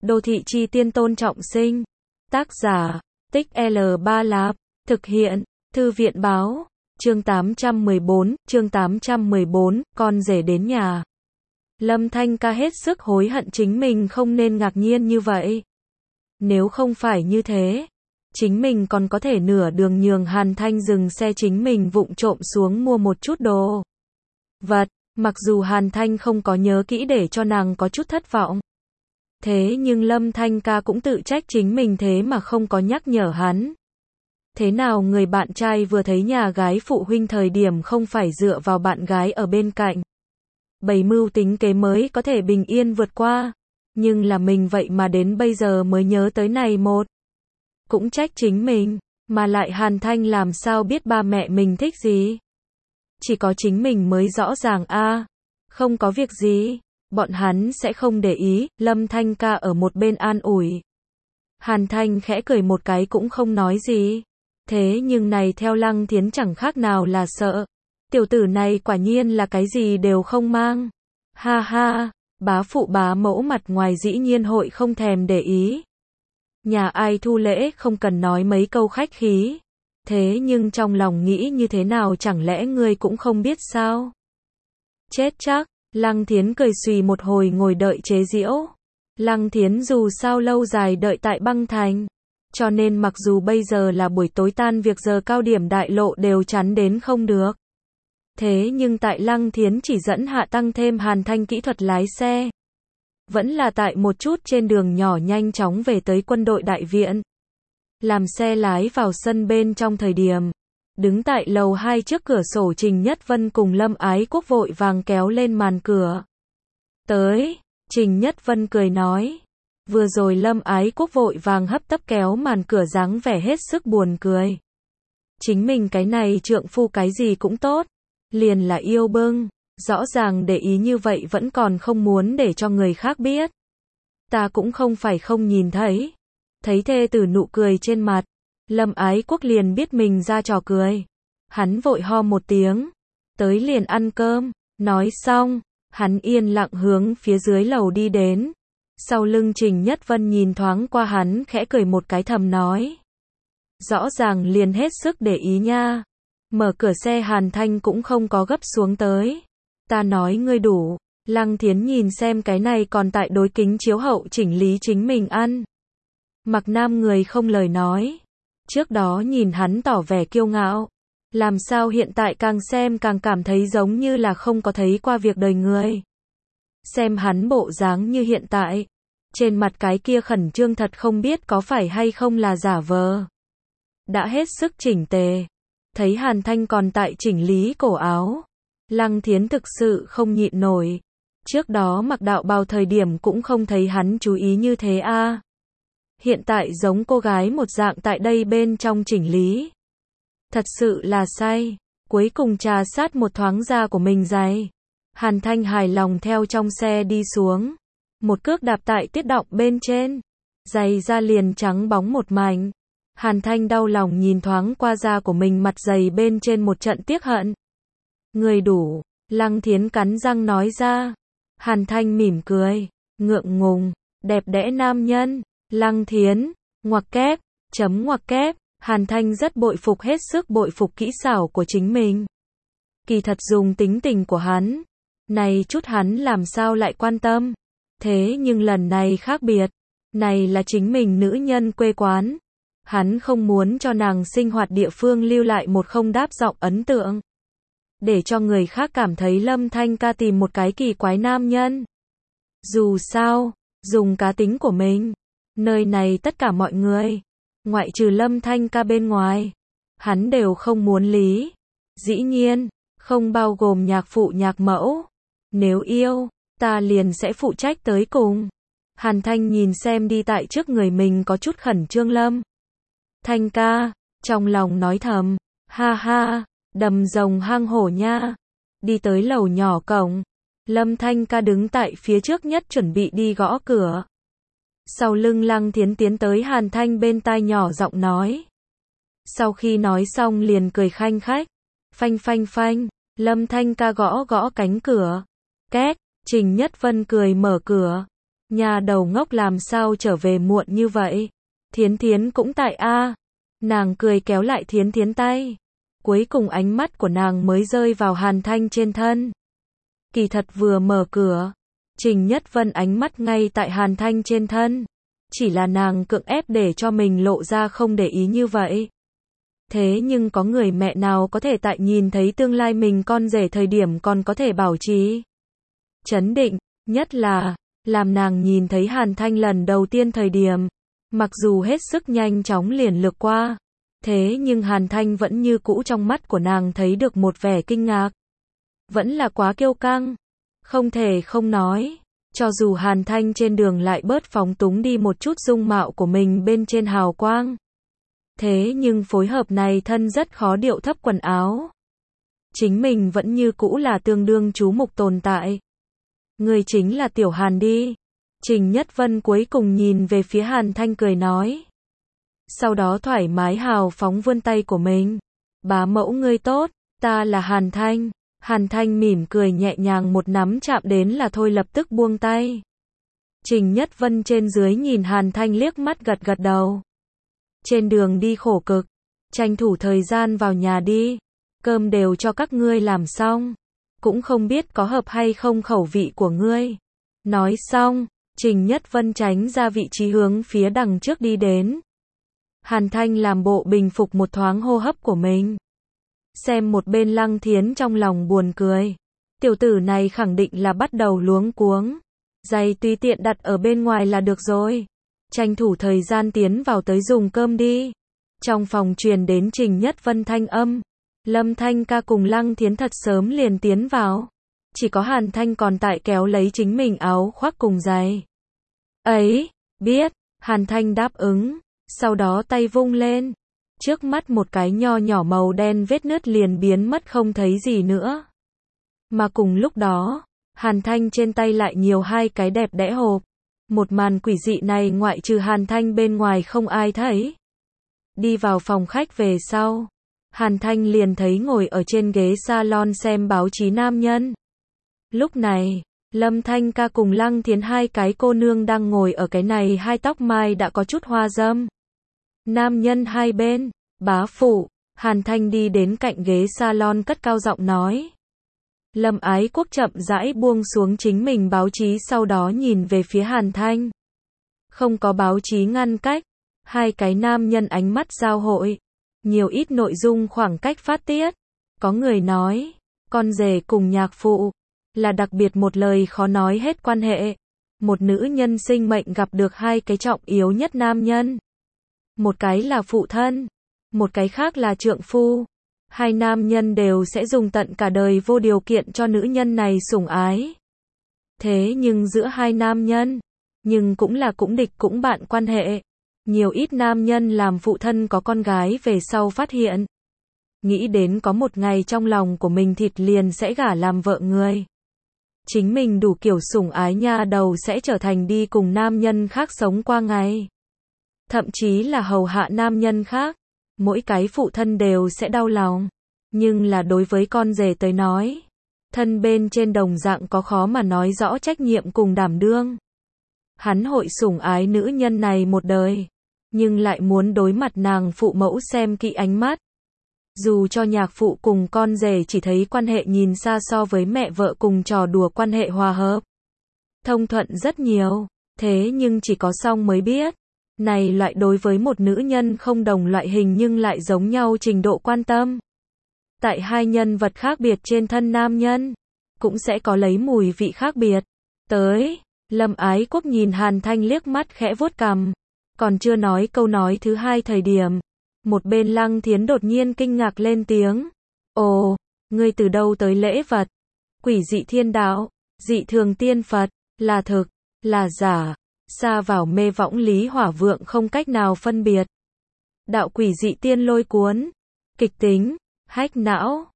Đô thị chi tiên Tôn Trọng Sinh. Tác giả, Tích L3 Lạp. Thực hiện, Thư viện báo. Chương 814, con rể đến nhà. Lâm Thanh Ca hết sức hối hận chính mình không nên ngạc nhiên như vậy. Nếu không phải như thế, chính mình còn có thể nửa đường nhường Hàn Thanh dừng xe chính mình vụng trộm xuống mua một chút đồ vật, mặc dù Hàn Thanh không có nhớ kỹ để cho nàng có chút thất vọng. Thế nhưng Lâm Thanh Ca cũng tự trách chính mình thế mà không có nhắc nhở hắn. Thế nào người bạn trai vừa thấy nhà gái phụ huynh thời điểm không phải dựa vào bạn gái ở bên cạnh, bày mưu tính kế mới có thể bình yên vượt qua, nhưng là mình vậy mà đến bây giờ mới nhớ tới này một. Cũng trách chính mình, mà lại Hàn Thanh làm sao biết ba mẹ mình thích gì. Chỉ có chính mình mới rõ ràng a. Không có việc gì, bọn hắn sẽ không để ý. Lâm Thanh Ca ở một bên an ủi. Hàn Thanh khẽ cười một cái cũng không nói gì. Thế nhưng này theo Lăng Thiến chẳng khác nào là sợ. Tiểu tử này quả nhiên là cái gì đều không mang. Ha ha, bá phụ bá mẫu mặt ngoài dĩ nhiên hội không thèm để ý. Nhà ai thu lễ không cần nói mấy câu khách khí. Thế nhưng trong lòng nghĩ như thế nào chẳng lẽ ngươi cũng không biết sao? Chết chắc, Lăng Thiến cười xùy một hồi ngồi đợi chế giễu. Lăng Thiến dù sao lâu dài đợi tại băng thành. Cho nên mặc dù bây giờ là buổi tối tan việc giờ cao điểm đại lộ đều chắn đến không được. Thế nhưng tại Lăng Thiến chỉ dẫn hạ tăng thêm Hàn Thanh kỹ thuật lái xe. Vẫn là tại một chút trên đường nhỏ nhanh chóng về tới quân đội đại viện. Làm xe lái vào sân bên trong thời điểm. Đứng tại lầu 2 trước cửa sổ Trình Nhất Vân cùng Lâm Ái Quốc vội vàng kéo lên màn cửa. Tới, Trình Nhất Vân cười nói. Vừa rồi Lâm Ái Quốc vội vàng hấp tấp kéo màn cửa dáng vẻ hết sức buồn cười. Chính mình cái này trượng phu cái gì cũng tốt. Liền là yêu bưng. Rõ ràng để ý như vậy vẫn còn không muốn để cho người khác biết. Ta cũng không phải không nhìn thấy. Thấy thê tử nụ cười trên mặt. Lâm Ái Quốc liền biết mình ra trò cười. Hắn vội ho một tiếng. Tới liền ăn cơm. Nói xong, hắn yên lặng hướng phía dưới lầu đi đến. Sau lưng Trình Nhất Vân nhìn thoáng qua hắn khẽ cười một cái thầm nói. Rõ ràng liền hết sức để ý nha. Mở cửa xe Hàn Thanh cũng không có gấp xuống tới. Ta nói ngươi đủ. Lăng Thiến nhìn xem cái này còn tại đối kính chiếu hậu chỉnh lý chính mình ăn. Mặc Nam người không lời nói. Trước đó nhìn hắn tỏ vẻ kiêu ngạo. Làm sao hiện tại càng xem càng cảm thấy giống như là không có thấy qua việc đời người. Xem hắn bộ dáng như hiện tại. Trên mặt cái kia khẩn trương thật không biết có phải hay không là giả vờ. Đã hết sức chỉnh tề. Thấy Hàn Thanh còn tại chỉnh lý cổ áo. Lăng Thiến thực sự không nhịn nổi. Trước đó mặc đạo bào thời điểm cũng không thấy hắn chú ý như thế a. Hiện tại giống cô gái một dạng tại đây bên trong chỉnh lý. Thật sự là say. Cuối cùng trà sát một thoáng da của mình giày. Hàn Thanh hài lòng theo trong xe đi xuống. Một cước đạp tại tiết động bên trên. Giày da liền trắng bóng một mảnh. Hàn Thanh đau lòng nhìn thoáng qua da của mình mặt giày bên trên một trận tiếc hận. Người đủ. Lăng Thiến cắn răng nói ra. Hàn Thanh mỉm cười. Ngượng ngùng. Đẹp đẽ nam nhân. Lăng Thiến. Ngoặc kép. Chấm ngoặc kép. Hàn Thanh rất bội phục hết sức bội phục kỹ xảo của chính mình. Kỳ thật dùng tính tình của hắn. Này chút hắn làm sao lại quan tâm. Thế nhưng lần này khác biệt. Này là chính mình nữ nhân quê quán. Hắn không muốn cho nàng sinh hoạt địa phương lưu lại một không đáp giọng ấn tượng. Để cho người khác cảm thấy Lâm Thanh Ca tìm một cái kỳ quái nam nhân. Dù sao, dùng cá tính của mình. Nơi này tất cả mọi người. Ngoại trừ Lâm Thanh Ca bên ngoài. Hắn đều không muốn lý. Dĩ nhiên, không bao gồm nhạc phụ nhạc mẫu. Nếu yêu, ta liền sẽ phụ trách tới cùng. Hàn Thanh nhìn xem đi tại trước người mình có chút khẩn trương Lâm Thanh Ca, trong lòng nói thầm, ha ha, đầm rồng hang hổ nha. Đi tới lầu nhỏ cổng, Lâm Thanh Ca đứng tại phía trước nhất chuẩn bị đi gõ cửa. Sau lưng Lăng Thiến tiến tới Hàn Thanh bên tai nhỏ giọng nói. Sau khi nói xong liền cười khanh khách, phanh phanh phanh, Lâm Thanh Ca gõ gõ cánh cửa. Két, Trình Nhất Vân cười mở cửa. Nhà đầu ngốc làm sao trở về muộn như vậy? Thiến Thiến cũng tại a. Nàng cười kéo lại Thiến Thiến tay. Cuối cùng ánh mắt của nàng mới rơi vào Hàn Thanh trên thân. Kỳ thật vừa mở cửa, Trình Nhất Vân ánh mắt ngay tại Hàn Thanh trên thân. Chỉ là nàng cưỡng ép để cho mình lộ ra không để ý như vậy. Thế nhưng có người mẹ nào có thể tại nhìn thấy tương lai mình con rể thời điểm còn có thể bảo trì trấn định, nhất là làm nàng nhìn thấy Hàn Thanh lần đầu tiên thời điểm, mặc dù hết sức nhanh chóng liền lướt qua, thế nhưng Hàn Thanh vẫn như cũ trong mắt của nàng thấy được một vẻ kinh ngạc. Vẫn là quá kiêu căng, không thể không nói, cho dù Hàn Thanh trên đường lại bớt phóng túng đi một chút dung mạo của mình bên trên hào quang. Thế nhưng phối hợp này thân rất khó điệu thấp quần áo. Chính mình vẫn như cũ là tương đương chú mục tồn tại. Người chính là Tiểu Hàn đi. Trình Nhất Vân cuối cùng nhìn về phía Hàn Thanh cười nói. Sau đó thoải mái hào phóng vươn tay của mình. Bá mẫu ngươi tốt, ta là Hàn Thanh. Hàn Thanh mỉm cười nhẹ nhàng một nắm chạm đến là thôi lập tức buông tay. Trình Nhất Vân trên dưới nhìn Hàn Thanh liếc mắt gật gật đầu. Trên đường đi khổ cực, tranh thủ thời gian vào nhà đi. Cơm đều cho các ngươi làm xong. Cũng không biết có hợp hay không khẩu vị của ngươi. Nói xong, Trình Nhất Vân tránh ra vị trí hướng phía đằng trước đi đến. Hàn Thanh làm bộ bình phục một thoáng hô hấp của mình. Xem một bên Lăng Thiến trong lòng buồn cười. Tiểu tử này khẳng định là bắt đầu luống cuống. Giày tùy tiện đặt ở bên ngoài là được rồi. Tranh thủ thời gian tiến vào tới dùng cơm đi. Trong phòng truyền đến Trình Nhất Vân thanh âm. Lâm Thanh ca cùng Lăng Thiến thật sớm liền tiến vào. Chỉ có Hàn Thanh còn tại kéo lấy chính mình áo khoác cùng giày. Ấy, biết, Hàn Thanh đáp ứng. Sau đó tay vung lên. Trước mắt một cái nho nhỏ màu đen vết nứt liền biến mất không thấy gì nữa. Mà cùng lúc đó, Hàn Thanh trên tay lại nhiều hai cái đẹp đẽ hộp. Một màn quỷ dị này ngoại trừ Hàn Thanh bên ngoài không ai thấy. Đi vào phòng khách về sau, Hàn Thanh liền thấy ngồi ở trên ghế salon xem báo chí nam nhân. Lúc này, Lâm Thanh ca cùng Lăng Thiến hai cái cô nương đang ngồi ở cái này hai tóc mai đã có chút hoa râm. Nam nhân hai bên, bá phụ, Hàn Thanh đi đến cạnh ghế salon cất cao giọng nói. Lâm Ái Quốc chậm rãi buông xuống chính mình báo chí sau đó nhìn về phía Hàn Thanh. Không có báo chí ngăn cách, hai cái nam nhân ánh mắt giao hội. Nhiều ít nội dung khoảng cách phát tiết. Có người nói, con rể cùng nhạc phụ, là đặc biệt một lời khó nói hết quan hệ. Một nữ nhân sinh mệnh gặp được hai cái trọng yếu nhất nam nhân. Một cái là phụ thân, một cái khác là trượng phu. Hai nam nhân đều sẽ dùng tận cả đời vô điều kiện cho nữ nhân này sủng ái. Thế nhưng giữa hai nam nhân, nhưng cũng là cũng địch cũng bạn quan hệ. Nhiều ít nam nhân làm phụ thân có con gái về sau phát hiện. Nghĩ đến có một ngày trong lòng của mình thịt liền sẽ gả làm vợ người. Chính mình đủ kiểu sủng ái nha đầu sẽ trở thành đi cùng nam nhân khác sống qua ngày. Thậm chí là hầu hạ nam nhân khác. Mỗi cái phụ thân đều sẽ đau lòng. Nhưng là đối với con rể tới nói, thân bên trên đồng dạng có khó mà nói rõ trách nhiệm cùng đảm đương. Hắn hội sủng ái nữ nhân này một đời, nhưng lại muốn đối mặt nàng phụ mẫu xem kỹ ánh mắt. Dù cho nhạc phụ cùng con rể chỉ thấy quan hệ nhìn xa so với mẹ vợ cùng trò đùa quan hệ hòa hợp, thông thuận rất nhiều, thế nhưng chỉ có song mới biết. Này loại đối với một nữ nhân không đồng loại hình nhưng lại giống nhau trình độ quan tâm. Tại hai nhân vật khác biệt trên thân nam nhân, cũng sẽ có lấy mùi vị khác biệt. Tới, Lâm Ái Quốc nhìn Hàn Thanh liếc mắt khẽ vuốt cằm. Còn chưa nói câu nói thứ hai thời điểm. Một bên Lăng Thiến đột nhiên kinh ngạc lên tiếng. Ồ, ngươi từ đâu tới lễ vật? Quỷ dị thiên đạo, dị thường tiên Phật, là thực, là giả. Xa vào mê võng lý hỏa vượng không cách nào phân biệt. Đạo quỷ dị tiên lôi cuốn, kịch tính, hách não,